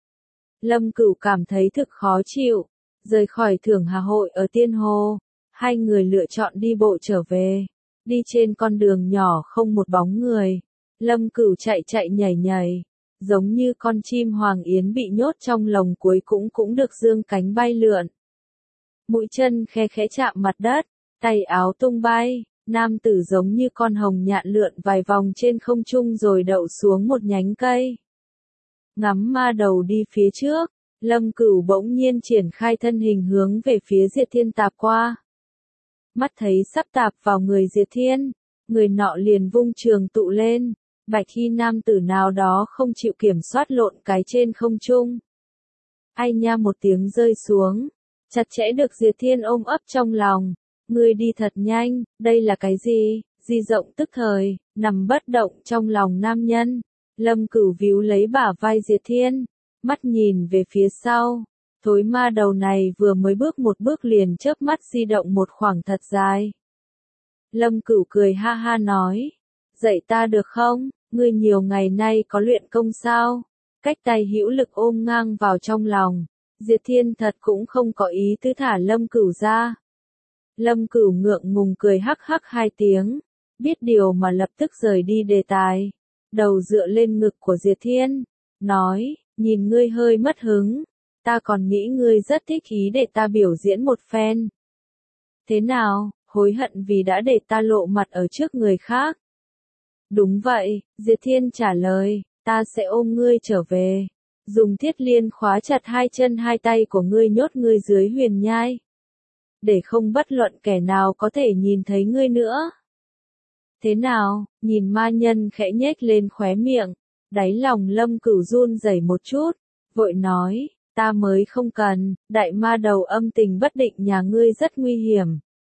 Lâm Cửu cảm thấy thực khó chịu, rời khỏi thưởng hà hội ở Tiên Hồ, hai người lựa chọn đi bộ trở về, đi trên con đường nhỏ không một bóng người. Lâm Cửu chạy chạy nhảy nhảy, giống như con chim hoàng yến bị nhốt trong lồng cuối cũng cũng được dương cánh bay lượn. Mũi chân khe khẽ chạm mặt đất, tay áo tung bay. Nam tử giống như con hồng nhạn lượn vài vòng trên không trung rồi đậu xuống một nhánh cây. Ngắm ma đầu đi phía trước, Lâm Cửu bỗng nhiên triển khai thân hình hướng về phía Diệt Thiên tạp qua. Mắt thấy sắp tạp vào người Diệt Thiên, người nọ liền vung trường tụ lên, bạch y nam tử nào đó không chịu kiểm soát lộn cái trên không trung. Ai nha một tiếng rơi xuống, chặt chẽ được Diệt Thiên ôm ấp trong lòng. Ngươi đi thật nhanh, đây là cái gì? Di rộng tức thời, nằm bất động trong lòng nam nhân. Lâm Cửu víu lấy bả vai Diệt Thiên, mắt nhìn về phía sau. Thối ma đầu này vừa mới bước một bước liền chớp mắt di động một khoảng thật dài. Lâm Cửu cười ha ha nói, dạy ta được không? Ngươi nhiều ngày nay có luyện công sao? Cách tay hữu lực ôm ngang vào trong lòng. Diệt Thiên thật cũng không có ý tứ thả Lâm Cửu ra. Lâm Cửu ngượng ngùng cười hắc hắc hai tiếng, biết điều mà lập tức rời đi đề tài, đầu dựa lên ngực của Diệt Thiên, nói, nhìn ngươi hơi mất hứng, ta còn nghĩ ngươi rất thích ý để ta biểu diễn một phen. Thế nào, hối hận vì đã để ta lộ mặt ở trước người khác? Đúng vậy, Diệt Thiên trả lời, ta sẽ ôm ngươi trở về. Dùng thiết liên khóa chặt hai chân hai tay của ngươi, nhốt ngươi dưới huyền nhai. Để không bất luận kẻ nào có thể nhìn thấy ngươi nữa. Thế nào, nhìn ma nhân khẽ nhếch lên khóe miệng, đáy lòng Lâm Cửu run rẩy một chút, vội nói, ta mới không cần, đại ma đầu âm tình bất định nhà ngươi rất nguy hiểm.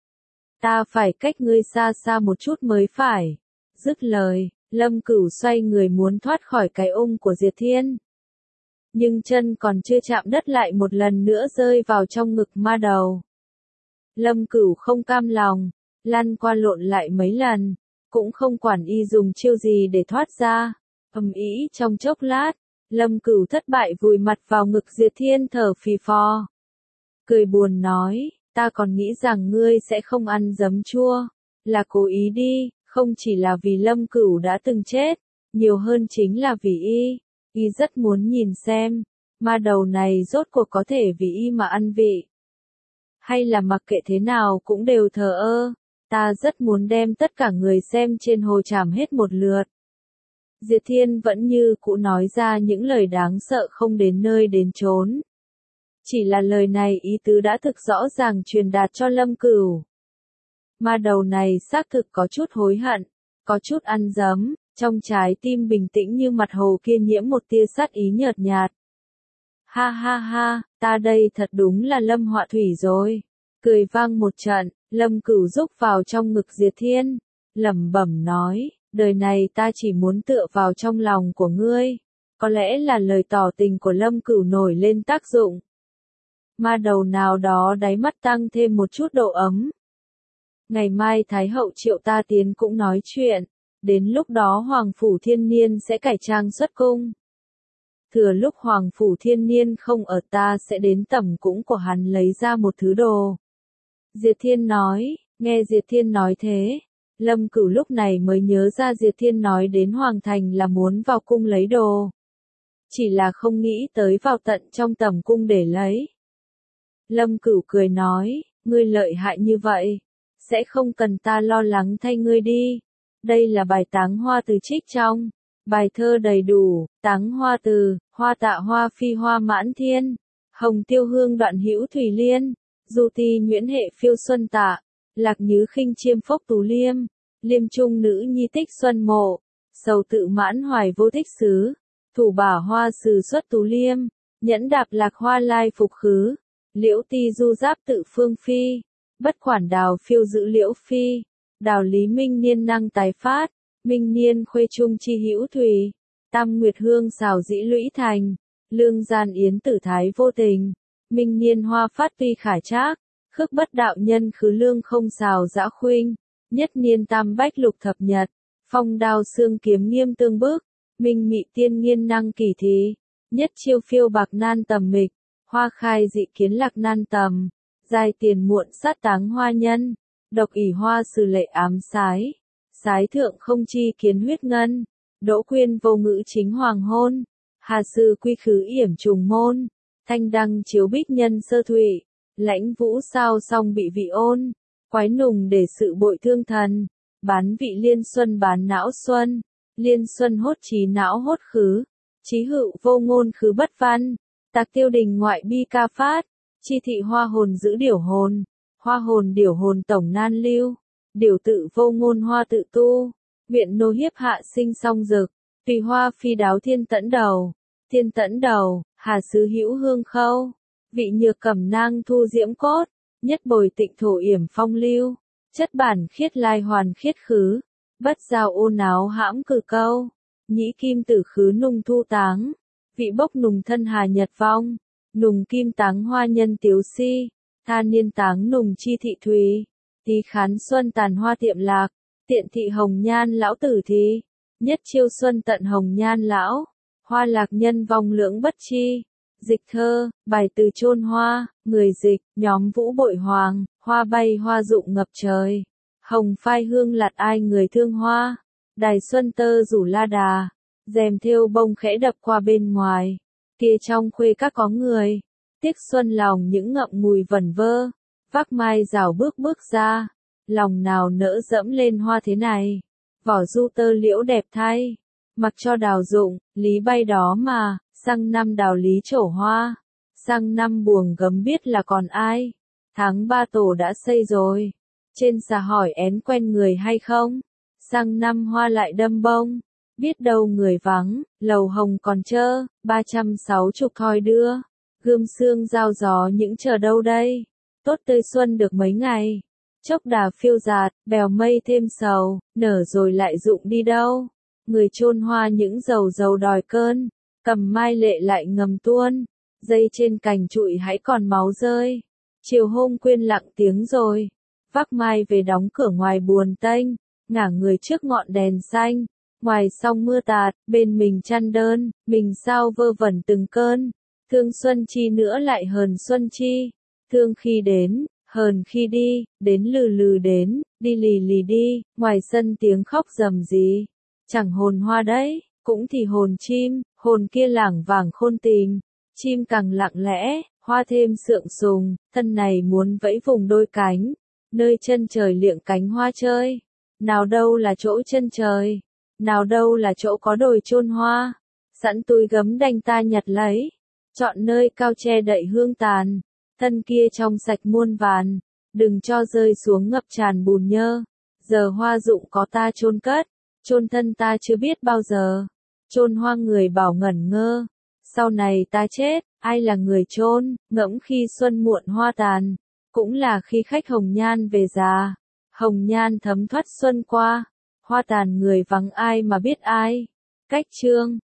Ta phải cách ngươi xa xa một chút mới phải. Dứt lời, Lâm Cửu xoay người muốn thoát khỏi cái ôm của Diệt Thiên. Nhưng chân còn chưa chạm đất lại một lần nữa rơi vào trong ngực ma đầu. Lâm Cửu không cam lòng, lăn qua lộn lại mấy lần, cũng không quản y dùng chiêu gì để thoát ra. Ầm ĩ trong chốc lát, Lâm Cửu thất bại vùi mặt vào ngực Diệt Thiên thở phì phò. Cười buồn nói, ta còn nghĩ rằng ngươi sẽ không ăn giấm chua, là cố ý đi, không chỉ là vì Lâm Cửu đã từng chết, nhiều hơn chính là vì y, y rất muốn nhìn xem, ma đầu này rốt cuộc có thể vì y mà ăn vị. Hay là mặc kệ thế nào cũng đều thờ ơ, ta rất muốn đem tất cả người xem trên hồ trảm hết một lượt. Diệt Thiên vẫn như cũ nói ra những lời đáng sợ không đến nơi đến chốn. Chỉ là lời này ý tứ đã thực rõ ràng truyền đạt cho Lâm Cửu. Ma đầu này xác thực có chút hối hận, có chút ăn dấm, trong trái tim bình tĩnh như mặt hồ kia nhiễm một tia sát ý nhợt nhạt. Ha ha ha, ta đây thật đúng là Lâm Họa Thủy rồi. Cười vang một trận, Lâm Cửu rúc vào trong ngực Diệt Thiên, lẩm bẩm nói, đời này ta chỉ muốn tựa vào trong lòng của ngươi. Có lẽ là lời tỏ tình của Lâm Cửu nổi lên tác dụng. Ma đầu nào đó đáy mắt tăng thêm một chút độ ấm. Ngày mai Thái hậu triệu ta tiến cũng nói chuyện, đến lúc đó Hoàng Phủ Thiên Niên sẽ cải trang xuất cung. Thừa lúc Hoàng Phủ Thiên Niên không ở, ta sẽ đến tẩm cung của hắn lấy ra một thứ đồ. Diệt Thiên nói, nghe Diệt Thiên nói thế, Lâm Cửu lúc này mới nhớ ra Diệt Thiên nói đến Hoàng Thành là muốn vào cung lấy đồ. Chỉ là không nghĩ tới vào tận trong tẩm cung để lấy. Lâm Cửu cười nói, ngươi lợi hại như vậy, sẽ không cần ta lo lắng thay ngươi đi. Đây là bài táng hoa từ trích trong bài thơ đầy đủ, táng hoa từ, hoa tạ hoa phi hoa mãn thiên, hồng tiêu hương đoạn hữu thủy liên, du ti nhuyễn hệ phiêu xuân tạ, lạc nhứ khinh chiêm phốc tú liêm, liêm trung nữ nhi tích xuân mộ, sầu tự mãn hoài vô thích xứ, thủ bả hoa sừ xuất tú liêm, nhẫn đạp lạc hoa lai phục khứ, liễu ti du giáp tự phương phi, bất khoản đào phiêu giữ liễu phi, đào lý minh niên năng tài phát, minh niên khuê trung chi hữu thủy, tam nguyệt hương xào dĩ lũy thành, lương gian yến tử thái vô tình, minh niên hoa phát tuy khả trác, khước bất đạo nhân khứ lương không xào dã khuynh, nhất niên tam bách lục thập nhật, phong đao xương kiếm nghiêm tương bức, minh mị tiên nghiên năng kỳ thí, nhất chiêu phiêu bạc nan tầm mịch, hoa khai dị kiến lạc nan tầm, giai tiền muộn sát táng hoa nhân, độc ỷ hoa sử lệ ám sái, sái thượng không chi kiến huyết ngân, đỗ quyên vô ngữ chính hoàng hôn, hà sư quy khứ yểm trùng môn, thanh đăng chiếu bích nhân sơ thụy, lãnh vũ sao song bị vị ôn, quái nùng để sự bội thương thần, bán vị liên xuân bán não xuân, liên xuân hốt trí não hốt khứ, trí hữu vô ngôn khứ bất văn, tạc tiêu đình ngoại bi ca phát, chi thị hoa hồn giữ điểu hồn, hoa hồn điểu hồn tổng nan lưu, điểu tự vô ngôn hoa tự tu, viện nô hiếp hạ sinh song dực, tùy hoa phi đáo thiên tẫn đầu, thiên tẫn đầu, hà sứ hữu hương khâu, vị nhược cẩm nang thu diễm cốt, nhất bồi tịnh thổ yểm phong lưu, chất bản khiết lai hoàn khiết khứ, bất giao ô náo hãm cử câu, nhĩ kim tử khứ nung thu táng, vị bốc nùng thân hà nhật vong, nùng kim táng hoa nhân tiếu si, tha niên táng nùng chi thị thùy, tí khán xuân tàn hoa tiệm lạc, tiện thị hồng nhan lão tử thí, nhất chiêu xuân tận hồng nhan lão, hoa lạc nhân vong lưỡng bất chi. Dịch thơ, bài từ chôn hoa, người dịch, nhóm vũ bội hoàng, hoa bay hoa rụng ngập trời, hồng phai hương lạt ai người thương hoa, đài xuân tơ rủ la đà, rèm thêu bông khẽ đập qua bên ngoài, kia trong khuê các có người, tiếc xuân lòng những ngậm ngùi vẩn vơ, Vác Mai rảo bước bước ra, lòng nào nỡ dẫm lên hoa thế này. Vỏ du tơ liễu đẹp thay, mặc cho đào dụng, lý bay đó mà, sang năm đào lý trổ hoa. Sang năm buồng gấm biết là còn ai, tháng ba tổ đã xây rồi. Trên xà hỏi én quen người hay không, sang năm hoa lại đâm bông. Biết đâu người vắng, lầu hồng còn trơ, ba trăm sáu chục thoi đưa. Gươm xương giao gió những chờ đâu đây, tốt tươi xuân được mấy ngày. Chốc đà phiêu dạt, bèo mây thêm sầu, nở rồi lại rụng đi đâu. Người chôn hoa những dầu dầu đòi cơn, cầm mai lệ lại ngầm tuôn. Dây trên cành trụi hãy còn máu rơi. Chiều hôm quên lặng tiếng rồi, vác mai về đóng cửa ngoài buồn tênh, ngả người trước ngọn đèn xanh. Ngoài song mưa tạt, bên mình chăn đơn, mình sao vơ vẩn từng cơn. Thương xuân chi nữa lại hờn xuân chi, thương khi đến, hờn khi đi, đến lừ lừ đến, đi lì lì đi, ngoài sân tiếng khóc rầm rì. Chẳng hồn hoa đấy, cũng thì hồn chim, hồn kia lảng vảng khôn tìm. Chim càng lặng lẽ, hoa thêm sượng sùng, thân này muốn vẫy vùng đôi cánh. Nơi chân trời liệng cánh hoa chơi, nào đâu là chỗ chân trời, nào đâu là chỗ có đồi chôn hoa. Sẵn túi gấm đành ta nhặt lấy, chọn nơi cao che đậy hương tàn. Thân kia trong sạch muôn vàn, đừng cho rơi xuống ngập tràn bùn nhơ. Giờ hoa rụng có ta chôn cất, chôn thân ta chưa biết bao giờ. Chôn hoa người bảo ngẩn ngơ, sau này ta chết, ai là người chôn? Ngẫm khi xuân muộn hoa tàn, cũng là khi khách hồng nhan về già. Hồng nhan thấm thoát xuân qua, hoa tàn người vắng ai mà biết ai. Cách chương